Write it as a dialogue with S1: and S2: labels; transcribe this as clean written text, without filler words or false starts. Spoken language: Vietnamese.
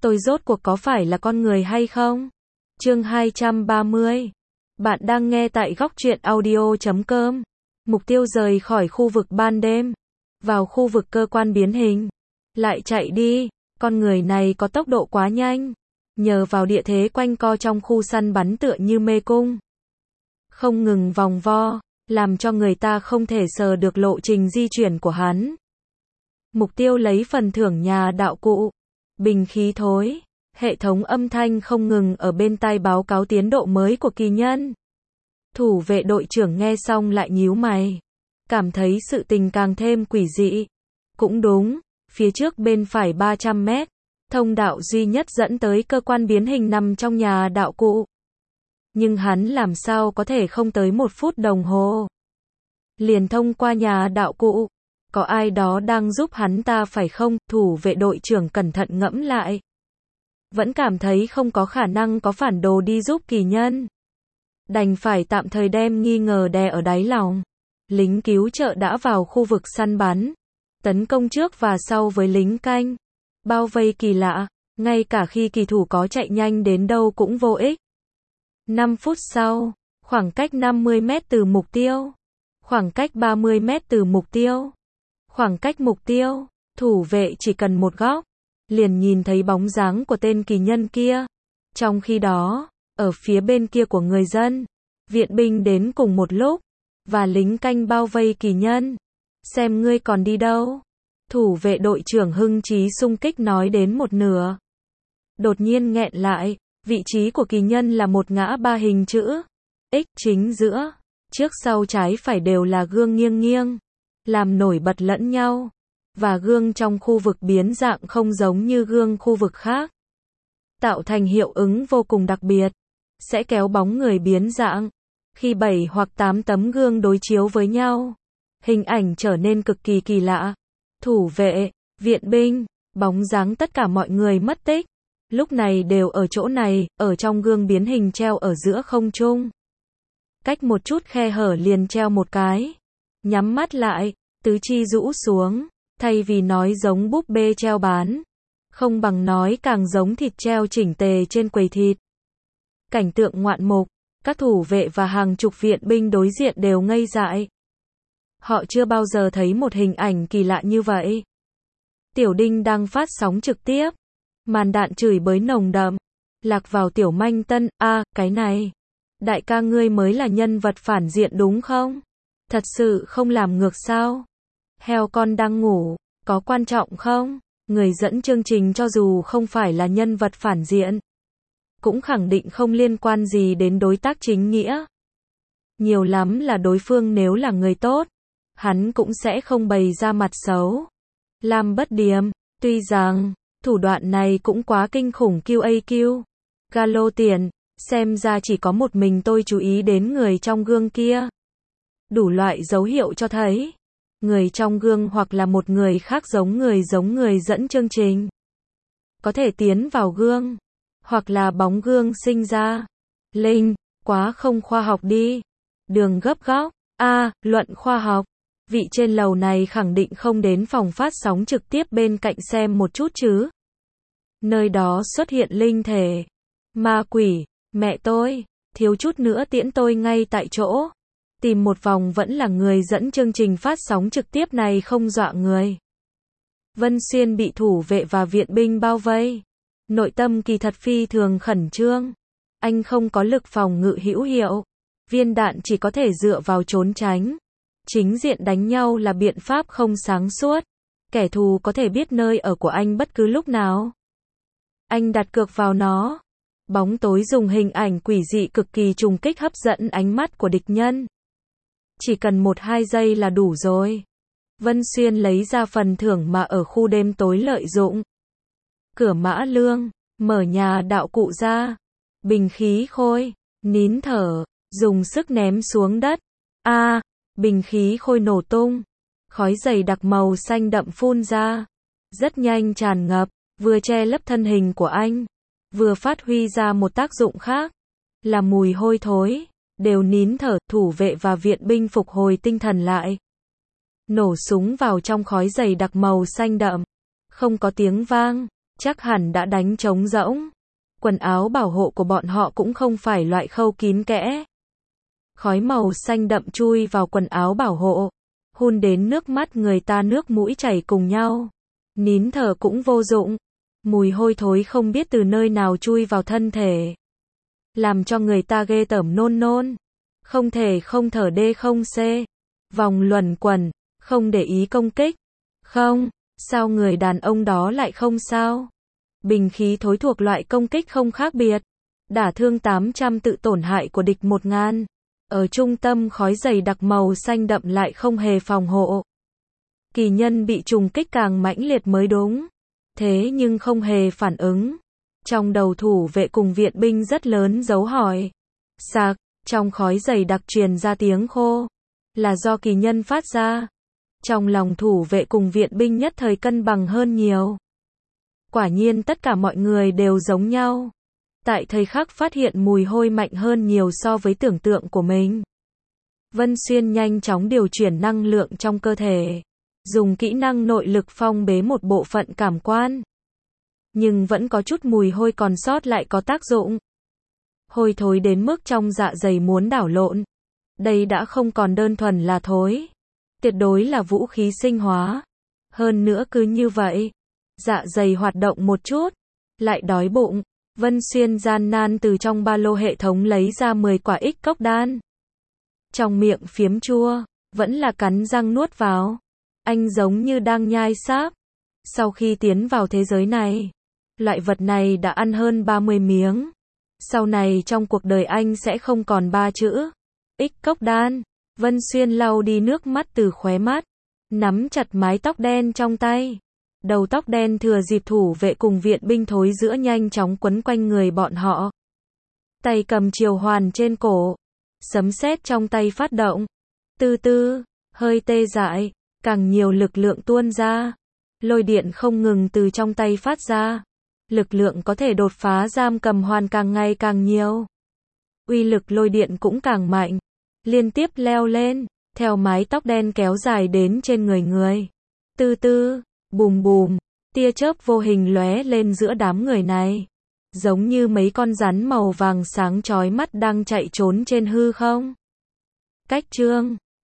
S1: tôi rốt cuộc có phải là con người hay không? Chương 230. Bạn đang nghe tại góc truyện audio.com. Mục tiêu rời khỏi khu vực ban đêm, vào khu vực cơ quan biến hình. Lại chạy đi, con người này có tốc độ quá nhanh. Nhờ vào địa thế quanh co trong khu săn bắn tựa như mê cung, không ngừng vòng vo, làm cho người ta không thể sờ được lộ trình di chuyển của hắn. Mục tiêu lấy phần thưởng nhà đạo cụ, bình khí thối, hệ thống âm thanh không ngừng ở bên tai báo cáo tiến độ mới của kỳ nhân. Thủ vệ đội trưởng nghe xong lại nhíu mày, cảm thấy sự tình càng thêm quỷ dị. Cũng đúng, phía trước bên phải 300 mét, thông đạo duy nhất dẫn tới cơ quan biến hình nằm trong nhà đạo cụ. Nhưng hắn làm sao có thể không tới 1 phút đồng hồ liền thông qua nhà đạo cụ? Có ai đó đang giúp hắn ta phải không? Thủ vệ đội trưởng cẩn thận ngẫm lại, vẫn cảm thấy không có khả năng có phản đồ đi giúp kỳ nhân. Đành phải tạm thời đem nghi ngờ đè ở đáy lòng. Lính cứu trợ đã vào khu vực săn bắn, tấn công trước và sau với lính canh, bao vây kỳ lạ, ngay cả khi kỳ thủ có chạy nhanh đến đâu cũng vô ích. 5 phút sau, khoảng cách 50 mét từ mục tiêu, khoảng cách 30 mét từ mục tiêu, khoảng cách mục tiêu, thủ vệ chỉ cần một góc, liền nhìn thấy bóng dáng của tên kỳ nhân kia. Trong khi đó, ở phía bên kia của người dân, viện binh đến cùng một lúc, và lính canh bao vây kỳ nhân. Xem ngươi còn đi đâu? Thủ vệ đội trưởng hưng chí xung kích nói đến một nửa, đột nhiên nghẹn lại. Vị trí của kỳ nhân là một ngã ba hình chữ X chính giữa, trước sau trái phải đều là gương nghiêng nghiêng, làm nổi bật lẫn nhau, và gương trong khu vực biến dạng không giống như gương khu vực khác, tạo thành hiệu ứng vô cùng đặc biệt, sẽ kéo bóng người biến dạng. Khi 7 hoặc 8 tấm gương đối chiếu với nhau, hình ảnh trở nên cực kỳ kỳ lạ. Thủ vệ, viện binh, bóng dáng tất cả mọi người mất tích, lúc này đều ở chỗ này, ở trong gương biến hình treo ở giữa không trung. Cách một chút khe hở liền treo một cái. Nhắm mắt lại, tứ chi rũ xuống, thay vì nói giống búp bê treo bán, không bằng nói càng giống thịt treo chỉnh tề trên quầy thịt. Cảnh tượng ngoạn mục, các thủ vệ và hàng chục viện binh đối diện đều ngây dại. Họ chưa bao giờ thấy một hình ảnh kỳ lạ như vậy. Tiểu Đinh đang phát sóng trực tiếp. Màn đạn chửi bới nồng đậm, lạc vào Tiểu Manh Tân. Cái này, đại ca ngươi mới là nhân vật phản diện đúng không? Thật sự không làm ngược sao? Heo con đang ngủ, có quan trọng không? Người dẫn chương trình cho dù không phải là nhân vật phản diện, cũng khẳng định không liên quan gì đến đối tác chính nghĩa. Nhiều lắm là đối phương nếu là người tốt, hắn cũng sẽ không bày ra mặt xấu. Lam Bất Điềm, tuy rằng thủ đoạn này cũng quá kinh khủng. QAQ, Galo tiền, xem ra chỉ có một mình tôi chú ý đến người trong gương kia. Đủ loại dấu hiệu cho thấy, người trong gương hoặc là một người khác giống người dẫn chương trình, có thể tiến vào gương, hoặc là bóng gương sinh ra. Linh, quá không khoa học đi. Đường gấp góc, luận khoa học. Vị trên lầu này khẳng định không đến phòng phát sóng trực tiếp bên cạnh xem một chút chứ. Nơi đó xuất hiện linh thể, ma quỷ, mẹ tôi, thiếu chút nữa tiễn tôi ngay tại chỗ. Tìm một vòng vẫn là người dẫn chương trình phát sóng trực tiếp này không dọa người. Vân Xuyên bị thủ vệ và viện binh bao vây. Nội tâm kỳ thật phi thường khẩn trương. Anh không có lực phòng ngự hữu hiệu. Viên đạn chỉ có thể dựa vào trốn tránh. Chính diện đánh nhau là biện pháp không sáng suốt. Kẻ thù có thể biết nơi ở của anh bất cứ lúc nào. Anh đặt cược vào nó. Bóng tối dùng hình ảnh quỷ dị cực kỳ trùng kích hấp dẫn ánh mắt của địch nhân. Chỉ cần 1-2 giây là đủ rồi. Vân Xuyên lấy ra phần thưởng mà ở khu đêm tối lợi dụng. Cửa mã lương, mở nhà đạo cụ ra. Bình khí khôi, nín thở, dùng sức ném xuống đất. Bình khí khôi nổ tung. Khói dày đặc màu xanh đậm phun ra. Rất nhanh tràn ngập, vừa che lấp thân hình của anh, vừa phát huy ra một tác dụng khác, là mùi hôi thối. Đều nín thở, thủ vệ và viện binh phục hồi tinh thần lại. Nổ súng vào trong khói dày đặc màu xanh đậm. Không có tiếng vang, chắc hẳn đã đánh trống rỗng. Quần áo bảo hộ của bọn họ cũng không phải loại khâu kín kẽ. Khói màu xanh đậm chui vào quần áo bảo hộ, hun đến nước mắt người ta nước mũi chảy cùng nhau. Nín thở cũng vô dụng. Mùi hôi thối không biết từ nơi nào chui vào thân thể, làm cho người ta ghê tởm nôn nôn. Không thể không thở đê không xê. Vòng luẩn quẩn, không để ý công kích. Không, sao người đàn ông đó lại không sao? Bình khí thối thuộc loại công kích không khác biệt. Đả thương 800 tự tổn hại của địch 1000. Ở trung tâm khói dày đặc màu xanh đậm lại không hề phòng hộ. Kỳ nhân bị trùng kích càng mãnh liệt mới đúng. Thế nhưng không hề phản ứng. Trong đầu thủ vệ cùng viện binh rất lớn dấu hỏi. Sạc, trong khói dày đặc truyền ra tiếng khô. Là do kỳ nhân phát ra. Trong lòng thủ vệ cùng viện binh nhất thời cân bằng hơn nhiều. Quả nhiên tất cả mọi người đều giống nhau. Tại thời khắc phát hiện mùi hôi mạnh hơn nhiều so với tưởng tượng của mình. Vân Xuyên nhanh chóng điều chuyển năng lượng trong cơ thể. Dùng kỹ năng nội lực phong bế một bộ phận cảm quan. Nhưng vẫn có chút mùi hôi còn sót lại có tác dụng. Hôi thối đến mức trong dạ dày muốn đảo lộn. Đây đã không còn đơn thuần là thối. Tuyệt đối là vũ khí sinh hóa. Hơn nữa cứ như vậy. Dạ dày hoạt động một chút. Lại đói bụng. Vân Xuyên gian nan từ trong ba lô hệ thống lấy ra 10 quả ích cốc đan. Trong miệng phiếm chua. Vẫn là cắn răng nuốt vào. Anh giống như đang nhai sáp. Sau khi tiến vào thế giới này, loại vật này đã ăn hơn 30 miếng. Sau này trong cuộc đời anh sẽ không còn 3 chữ ích cốc đan. Vân Xuyên lau đi nước mắt từ khóe mắt, nắm chặt mái tóc đen trong tay. Đầu tóc đen thừa dịp thủ vệ cùng viện binh thối giữa nhanh chóng quấn quanh người bọn họ. Tay cầm triều hoàn trên cổ, sấm sét trong tay phát động. Từ từ, hơi tê dại, càng nhiều lực lượng tuôn ra. Lôi điện không ngừng từ trong tay phát ra. Lực lượng có thể đột phá giam cầm hoàn càng ngày càng nhiều. Uy lực lôi điện cũng càng mạnh. Liên tiếp leo lên, theo mái tóc đen kéo dài đến trên người người. Từ từ, bùm bùm, tia chớp vô hình lóe lên giữa đám người này. Giống như mấy con rắn màu vàng sáng chói mắt đang chạy trốn trên hư không. Cách chương